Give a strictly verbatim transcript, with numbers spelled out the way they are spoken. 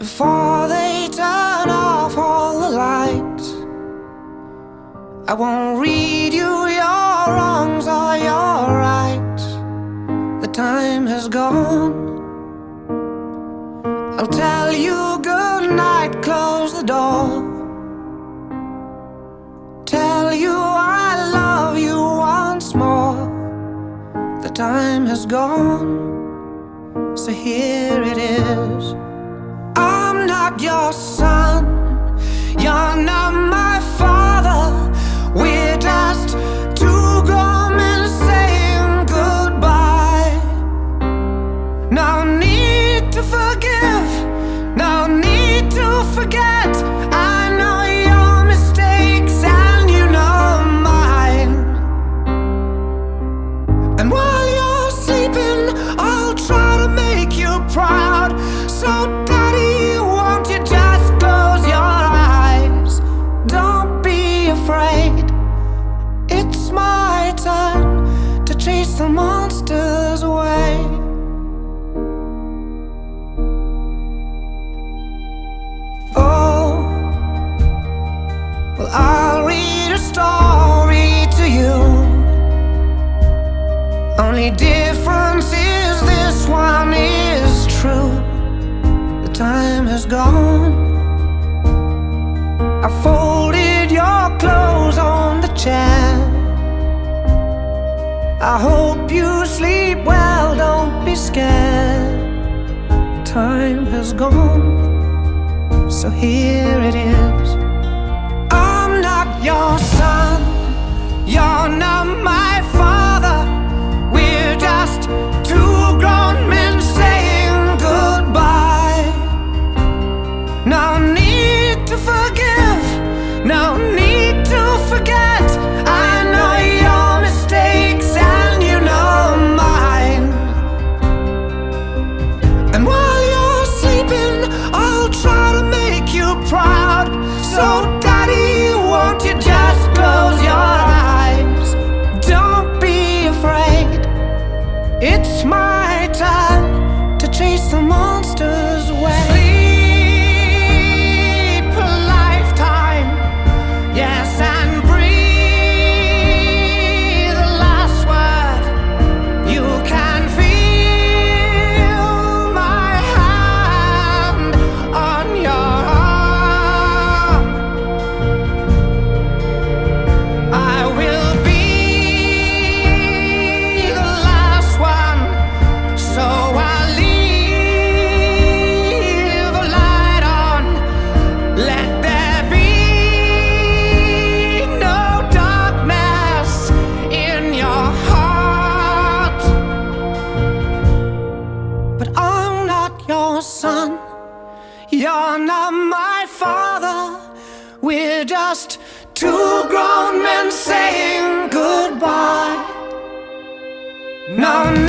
before they turn off all the lights. I won't read you your wrongs or your rights. The time has gone. I'll tell you good night, close the door. Tell you I love you once more. The time has gone, so here it is. I'm not your son, you're not my father. We're just two grown men saying goodbye. No need to forgive, no need to forget. I know your mistakes and you know mine. And while you're sleeping, I'll try to make you proud. So daddy, won't you just close your eyes? Don't be afraid. It's my turn to chase the monsters away. Oh, well, I'll read a story to you. Only difference is this one is true. The time has gone. I folded your clothes on the chair. I hope you sleep well, don't be scared. Time has gone, so here it is. I'm not your son, you're not my father. We're just two grown men saying goodbye. No need to forgive, no need to forget. I know your mistakes and you know mine. And while you're sleeping, I'll try to make you proud. So daddy, won't you just close your eyes? Don't be afraid. It's my turn to chase the monsters away. Sleep a lifetime, yes, and breathe the last word. You can feel my hand on your arm. I will be the last one, so I'll leave a light on. Let there be no darkness in your heart. But I'm not your son, you're not my father. We're just two grown men saying goodbye. No